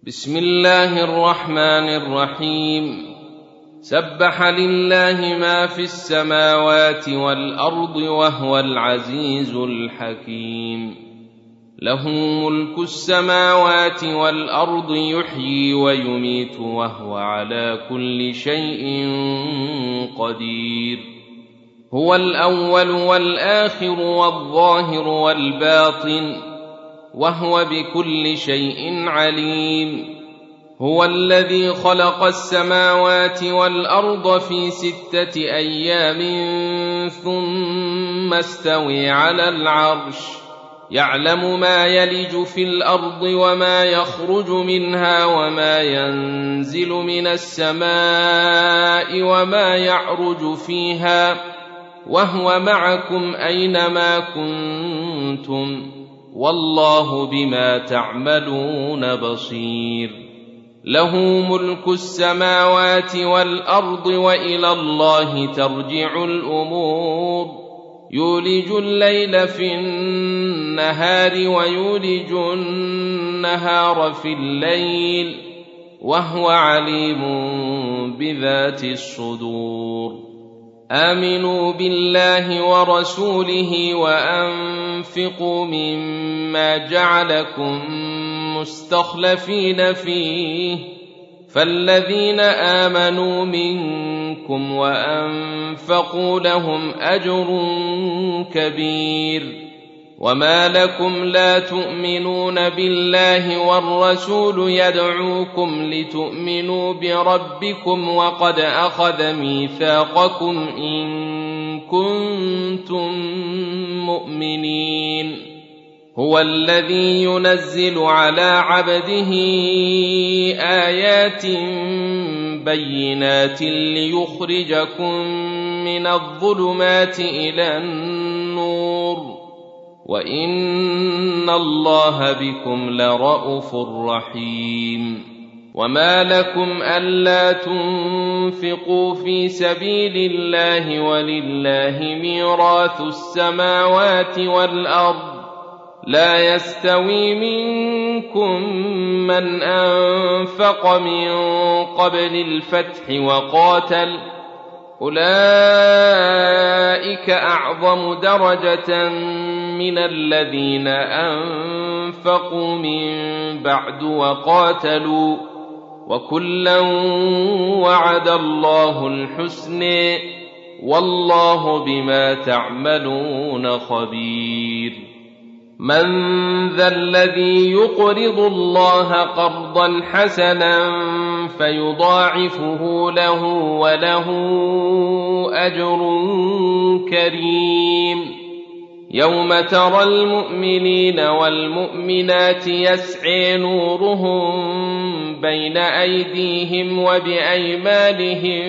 بسم الله الرحمن الرحيم. سبح لله ما في السماوات والأرض وهو العزيز الحكيم. له ملك السماوات والأرض يحيي ويميت وهو على كل شيء قدير. هو الأول والآخر والظاهر والباطن وهو بكل شيء عليم. هو الذي خلق السماوات والأرض في 6 أيام ثم استوى على العرش، يعلم ما يلج في الأرض وما يخرج منها وما ينزل من السماء وما يعرج فيها، وهو معكم أينما كنتم، والله بما تعملون بصير. له ملك السماوات والأرض وإلى الله ترجع الأمور. يولج الليل في النهار ويولج النهار في الليل وهو عليم بذات الصدور. آمنوا بالله ورسوله وأنفقوا مما جعلكم مستخلفين فيه، فالذين آمنوا منكم وأنفقوا لهم أجر كبير. وما لكم لا تؤمنون بالله والرسول يدعوكم لتؤمنوا بربكم وقد أخذ ميثاقكم إن كنتم مؤمنين. هو الذي ينزل على عبده آيات بينات ليخرجكم من الظلمات إلى النور، وإن الله بكم لرءوف رحيم. وما لكم ألا تنفقوا في سبيل الله ولله ميراث السماوات والأرض، لا يستوي منكم من أنفق من قبل الفتح وقاتل، أولئك أعظم درجة من الذين أنفقوا من بعد وقاتلوا، وكلا وعد الله الحسنى، والله بما تعملون خبير. من ذا الذي يقرض الله قرضا حسنا فيضاعفه له وله أجر كريم؟ يوم ترى المؤمنين والمؤمنات يسعى نورهم بين أيديهم وبأيمانهم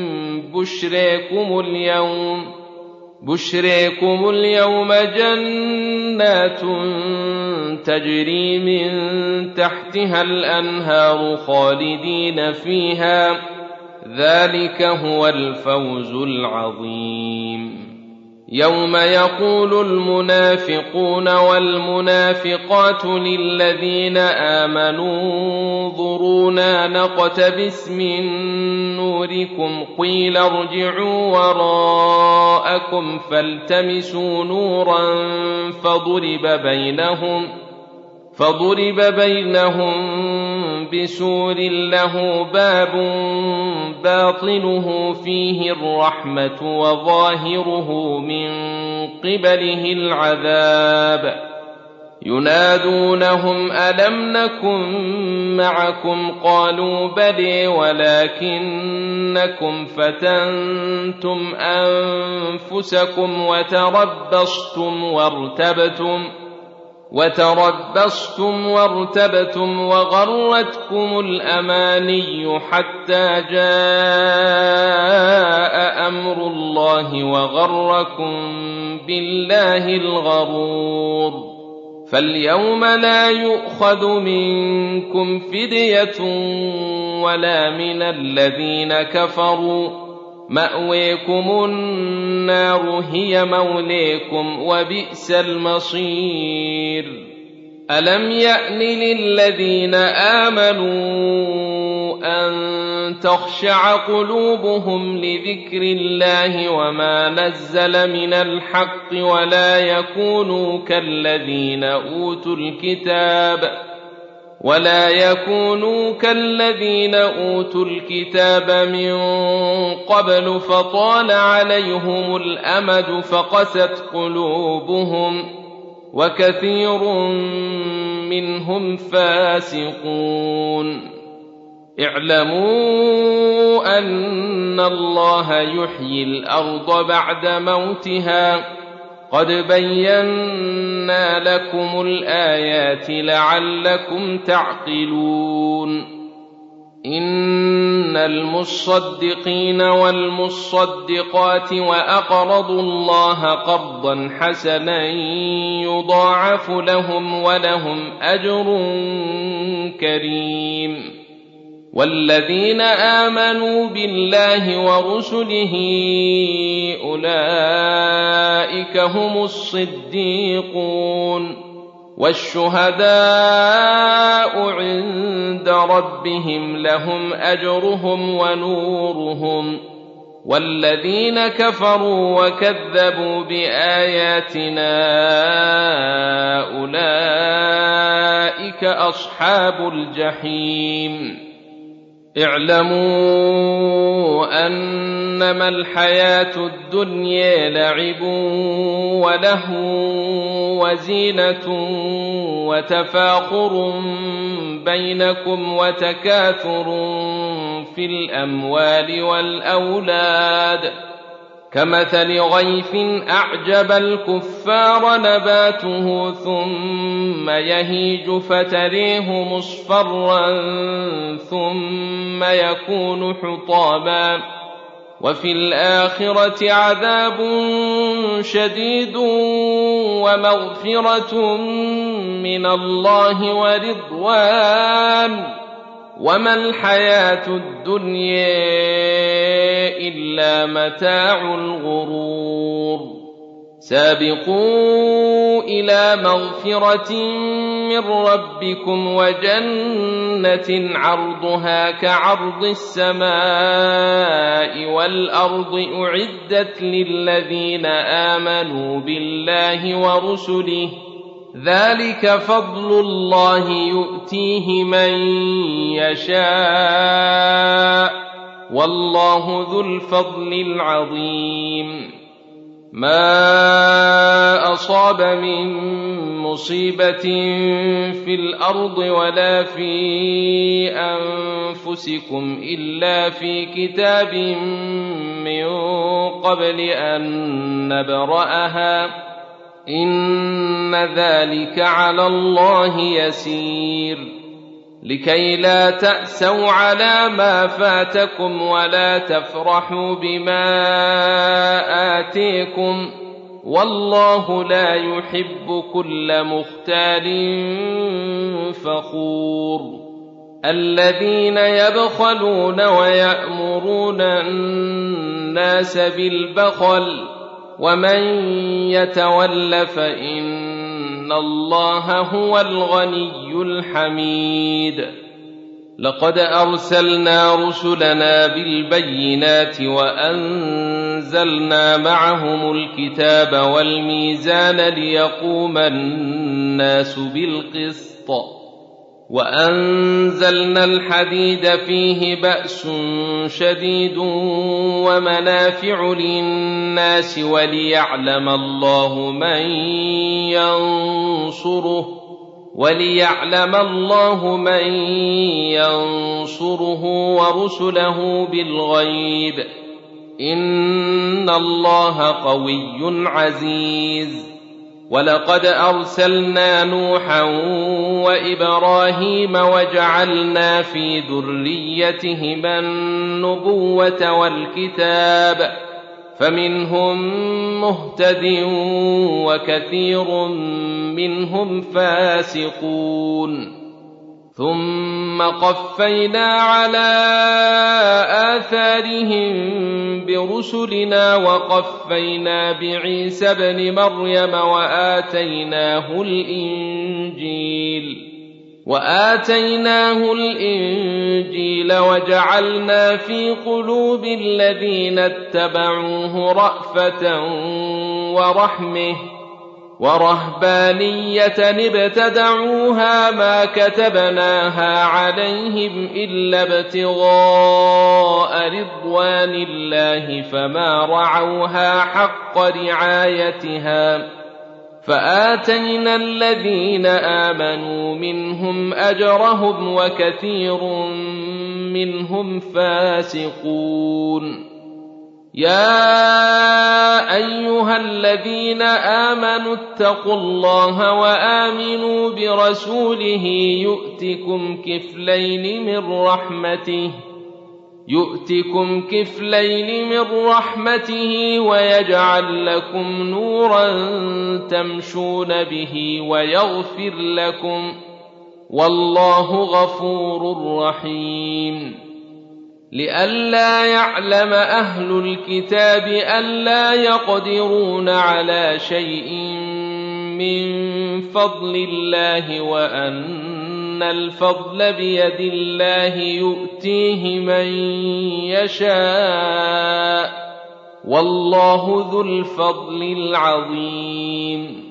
بشريكم اليوم جنات تجري من تحتها الأنهار خالدين فيها، ذلك هو الفوز العظيم. يوم يقول المنافقون والمنافقات للذين آمنوا انظرونا نقتبس من نوركم قيل ارجعوا وراءكم فالتمسوا نورا فضرب بينهم بسور له باب باطنه فيه الرحمة وظاهره من قبله العذاب. ينادونهم ألم نكن معكم قالوا بلى ولكنكم فتنتم أنفسكم وتربصتم وارتبتم وغرتكم الأماني حتى جاء أمر الله وغركم بالله الغرور. فاليوم لا يؤخذ منكم فدية ولا من الذين كفروا، مأويكم النار هي موليكم وبئس المصير. ألم يأن للذين آمنوا أن تخشع قلوبهم لذكر الله وما نزل من الحق ولا يكونوا كالذين أوتوا الكتاب من قبل فطال عليهم الأمد فقست قلوبهم وكثير منهم فاسقون اعلموا أن الله يحيي الأرض بعد موتها قد بينا لكم الآيات لعلكم تعقلون إن المصدقين والمصدقات وأقرضوا الله قرضا حسنا يضاعف لهم ولهم أجر كريم والذين آمنوا بالله ورسله أولئك هم الصديقون والشهداء عند ربهم لهم أجرهم ونورهم والذين كفروا وكذبوا بآياتنا أولئك أصحاب الجحيم اعلموا أنما الحياة الدنيا لعب ولهو وزينة وتفاخر بينكم وتكاثر في الأموال والأولاد كمثل غيث أعجب الكفار نباته ثم يهيج فتريه مصفرا ثم يكون حطاما وفي الآخرة عذاب شديد ومغفرة من الله ورضوان وما الحياة الدنيا إلا متاع الغرور سابقوا إلى مغفرة من ربكم وجنة عرضها كعرض السماء والأرض أعدت للذين آمنوا بالله ورسله ذلك فضل الله يؤتيه من يشاء والله ذو الفضل العظيم ما أصاب من مصيبة في الأرض ولا في أنفسكم إلا في كتاب من قبل أن نبرأها إن ذلك على الله يسير لكي لا تأسوا على ما فاتكم ولا تفرحوا بما آتيكم والله لا يحب كل مختال فخور الذين يبخلون ويأمرون الناس بالبخل ومن يتول فإن الله هو الغني الحميد لقد أرسلنا رسلنا بالبينات وأنزلنا معهم الكتاب والميزان ليقوم الناس بالقسط وأنزلنا الحديد فيه بأس شديد ومنافع للناس وليعلم الله من ينصره ورسله بالغيب إن الله قوي عزيز ولقد أرسلنا نوحا وإبراهيم وجعلنا في ذريتهما النبوة والكتاب فمنهم مهتد وكثير منهم فاسقون ثم قفينا على آثارهم برسلنا وقفينا بعيسى ابن مريم وآتيناه الإنجيل الإنجيل وآتيناه الإنجيل وجعلنا في قلوب الذين اتبعوه رأفة ورحمة ورهبانية ابتدعوها ما كتبناها عليهم إلا ابتغاء رضوان الله فما رعوها حق رعايتها فآتينا الذين آمنوا منهم أجرهم وكثير منهم فاسقون يا أيها الذين آمنوا اتقوا الله وآمنوا برسوله يؤتكم كفلين من رحمته ويجعل لكم نورا تمشون به ويغفر لكم والله غفور رحيم لئلا يعلم أهل الكتاب ألا يقدرون على شيء من فضل الله وأن الفضل بيد الله يؤتيه من يشاء والله ذو الفضل العظيم